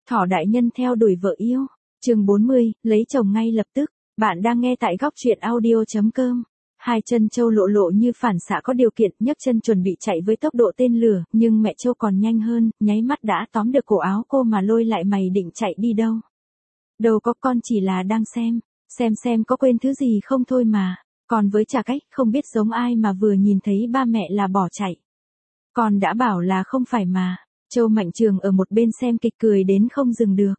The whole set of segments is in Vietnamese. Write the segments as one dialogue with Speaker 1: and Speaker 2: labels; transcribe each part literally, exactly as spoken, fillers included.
Speaker 1: Thỏ đại nhân theo đuổi vợ yêu. Chương bốn mươi, lấy chồng ngay lập tức. Bạn đang nghe tại góc truyện audio chấm com. Hai chân Châu Lộ Lộ như phản xạ có điều kiện, nhấc chân chuẩn bị chạy với tốc độ tên lửa, nhưng mẹ Châu còn nhanh hơn, nháy mắt đã tóm được cổ áo cô mà lôi lại. Mày định chạy đi đâu? Đâu có, con chỉ là đang xem, xem xem có quên thứ gì không thôi mà. Còn với Chả Cách không biết giống ai mà vừa nhìn thấy ba mẹ là bỏ chạy. Con đã bảo là không phải mà. Châu Mạnh Trường ở một bên xem kịch cười đến không dừng được.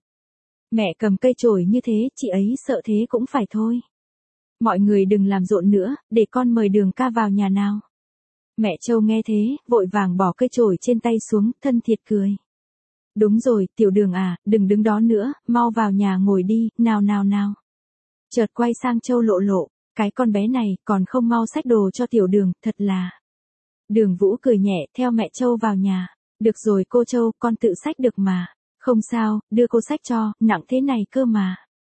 Speaker 1: Mẹ cầm cây chổi như thế, chị ấy sợ thế cũng phải thôi. Mọi người đừng làm rộn nữa, để con mời Đường ca vào nhà nào. Mẹ Châu nghe thế, vội vàng bỏ cây chổi trên tay xuống, thân thiệt cười. Đúng rồi, Tiểu Đường à, đừng đứng đó nữa, mau vào nhà ngồi đi, nào nào nào. Chợt quay sang Châu Lộ Lộ, cái con bé này còn không mau xách đồ cho Tiểu Đường, thật là. Đường Vũ cười nhẹ, theo mẹ Châu vào nhà. Được rồi cô Châu, con tự xách được mà. Không sao, đưa cô xách cho, nặng thế này cơ mà.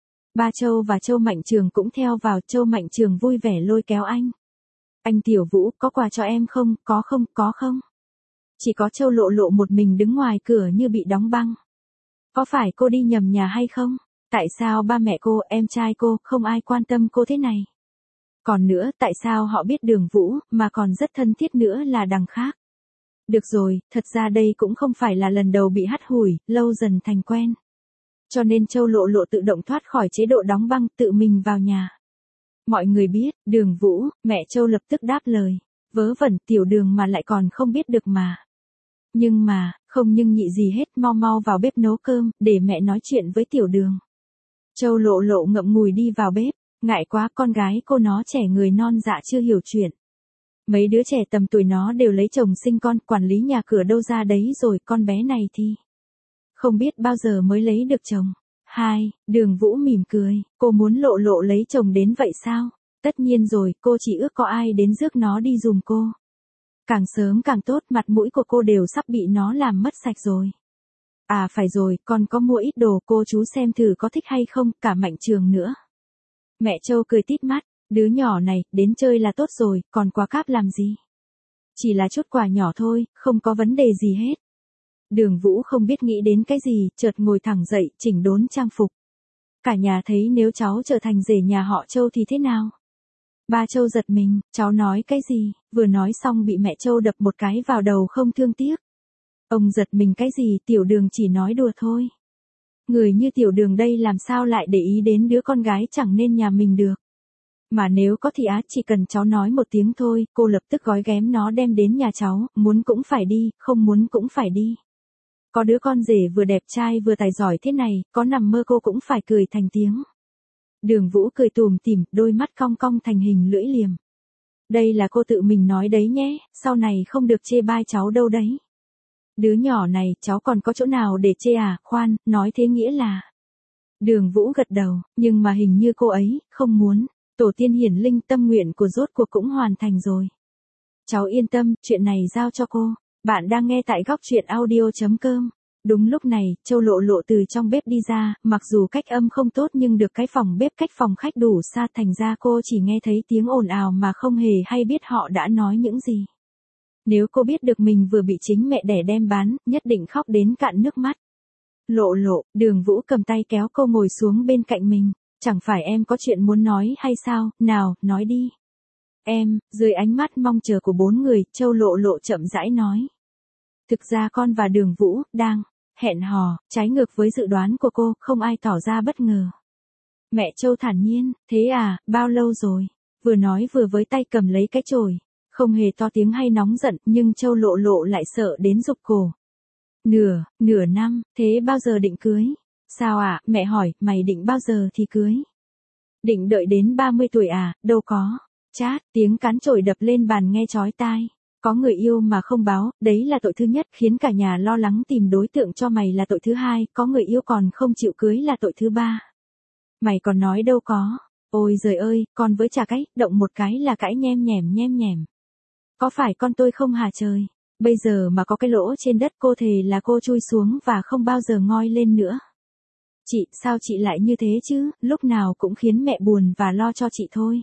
Speaker 1: Ba Châu và Châu Mạnh Trường cũng theo vào. Châu Mạnh Trường vui vẻ lôi kéo anh. Anh Tiểu Vũ, có quà cho em không? Có không, có không? Chỉ có Châu Lộ Lộ một mình đứng ngoài cửa như bị đóng băng. Có phải cô đi nhầm nhà hay không? Tại sao ba mẹ cô, em trai cô, không ai quan tâm cô thế này? Còn nữa, tại sao họ biết Đường Vũ, mà còn rất thân thiết nữa là đằng khác? Được rồi, thật ra đây cũng không phải là lần đầu bị hắt hủi, lâu dần thành quen. Cho nên Châu Lộ Lộ tự động thoát khỏi chế độ đóng băng, tự mình vào nhà. Mọi người biết, Đường Vũ, mẹ Châu lập tức đáp lời. Vớ vẩn, Tiểu Đường mà lại còn không biết được mà. Nhưng mà, không nhưng nhị gì hết, mau mau vào bếp nấu cơm, để mẹ nói chuyện với Tiểu Đường. Châu Lộ Lộ ngậm ngùi đi vào bếp, ngại quá, con gái cô nó trẻ người non dạ chưa hiểu chuyện. Mấy đứa trẻ tầm tuổi nó đều lấy chồng sinh con, quản lý nhà cửa đâu ra đấy rồi, con bé này thì không biết bao giờ mới lấy được chồng. Hai, Đường Vũ mỉm cười, cô muốn Lộ Lộ lấy chồng đến vậy sao? Tất nhiên rồi, cô chỉ ước có ai đến rước nó đi giùm cô. Càng sớm càng tốt, mặt mũi của cô đều sắp bị nó làm mất sạch rồi. À phải rồi, con có mua ít đồ, cô chú xem thử có thích hay không, cả Mạnh Trường nữa. Mẹ Châu cười tít mắt. Đứa nhỏ này, đến chơi là tốt rồi, còn quà cáp làm gì? Chỉ là chút quà nhỏ thôi, không có vấn đề gì hết. Đường Vũ không biết nghĩ đến cái gì, chợt ngồi thẳng dậy, chỉnh đốn trang phục. Cả nhà thấy nếu cháu trở thành rể nhà họ Châu thì thế nào? Ba Châu giật mình, cháu nói cái gì? Vừa nói xong bị mẹ Châu đập một cái vào đầu không thương tiếc. Ông giật mình cái gì, Tiểu Đường chỉ nói đùa thôi. Người như Tiểu Đường đây làm sao lại để ý đến đứa con gái chẳng nên nhà mình được. Mà nếu có thì á, chỉ cần cháu nói một tiếng thôi, cô lập tức gói ghém nó đem đến nhà cháu, muốn cũng phải đi, không muốn cũng phải đi. Có đứa con rể vừa đẹp trai vừa tài giỏi thế này, có nằm mơ cô cũng phải cười thành tiếng. Đường Vũ cười tủm tỉm, đôi mắt cong cong thành hình lưỡi liềm. Đây là cô tự mình nói đấy nhé, sau này không được chê bai cháu đâu đấy. Đứa nhỏ này, cháu còn có chỗ nào để chê à, khoan, nói thế nghĩa là. Đường Vũ gật đầu, nhưng mà hình như cô ấy, không muốn. Tổ tiên hiển linh, tâm nguyện của rốt cuộc cũng hoàn thành rồi. Cháu yên tâm, chuyện này giao cho cô. Bạn đang nghe tại góc truyện audio chấm com. Đúng lúc này, Châu Lộ Lộ từ trong bếp đi ra, mặc dù cách âm không tốt nhưng được cái phòng bếp cách phòng khách đủ xa, thành ra cô chỉ nghe thấy tiếng ồn ào mà không hề hay biết họ đã nói những gì. Nếu cô biết được mình vừa bị chính mẹ đẻ đem bán, nhất định khóc đến cạn nước mắt. Lộ Lộ, Đường Vũ cầm tay kéo cô ngồi xuống bên cạnh mình. Chẳng phải em có chuyện muốn nói hay sao, nào, nói đi. Em, dưới ánh mắt mong chờ của bốn người, Châu Lộ Lộ chậm rãi nói. Thực ra con và Đường Vũ, đang, hẹn hò, trái ngược với dự đoán của cô, không ai tỏ ra bất ngờ. Mẹ Châu thản nhiên, thế à, bao lâu rồi? Vừa nói vừa với tay cầm lấy cái chổi, không hề to tiếng hay nóng giận, nhưng Châu Lộ Lộ lại sợ đến rụt cổ. Nửa, nửa năm, thế bao giờ định cưới? Sao à, mẹ hỏi, mày định bao giờ thì cưới? Định đợi đến ba mươi tuổi à, đâu có. Chát, tiếng cán chổi đập lên bàn nghe chói tai. Có người yêu mà không báo, đấy là tội thứ nhất, khiến cả nhà lo lắng tìm đối tượng cho mày là tội thứ hai, có người yêu còn không chịu cưới là tội thứ ba. Mày còn nói đâu có. Ôi giời ơi, con với Chả Cách, động một cái là cãi nhem nhèm nhem nhèm. Có phải con tôi không hả trời? Bây giờ mà có cái lỗ trên đất cô thề là cô chui xuống và không bao giờ ngoi lên nữa. Chị, sao chị lại như thế chứ, lúc nào cũng khiến mẹ buồn và lo cho chị thôi.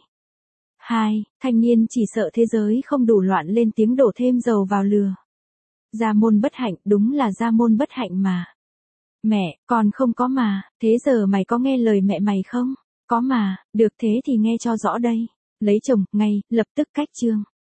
Speaker 1: Hai, thanh niên chỉ sợ thế giới không đủ loạn lên tiếng đổ thêm dầu vào lửa. Gia môn bất hạnh, đúng là gia môn bất hạnh mà. Mẹ, con không có mà, thế giờ mày có nghe lời mẹ mày không? Có mà, được thế thì nghe cho rõ đây. Lấy chồng, ngay, lập tức cách chương.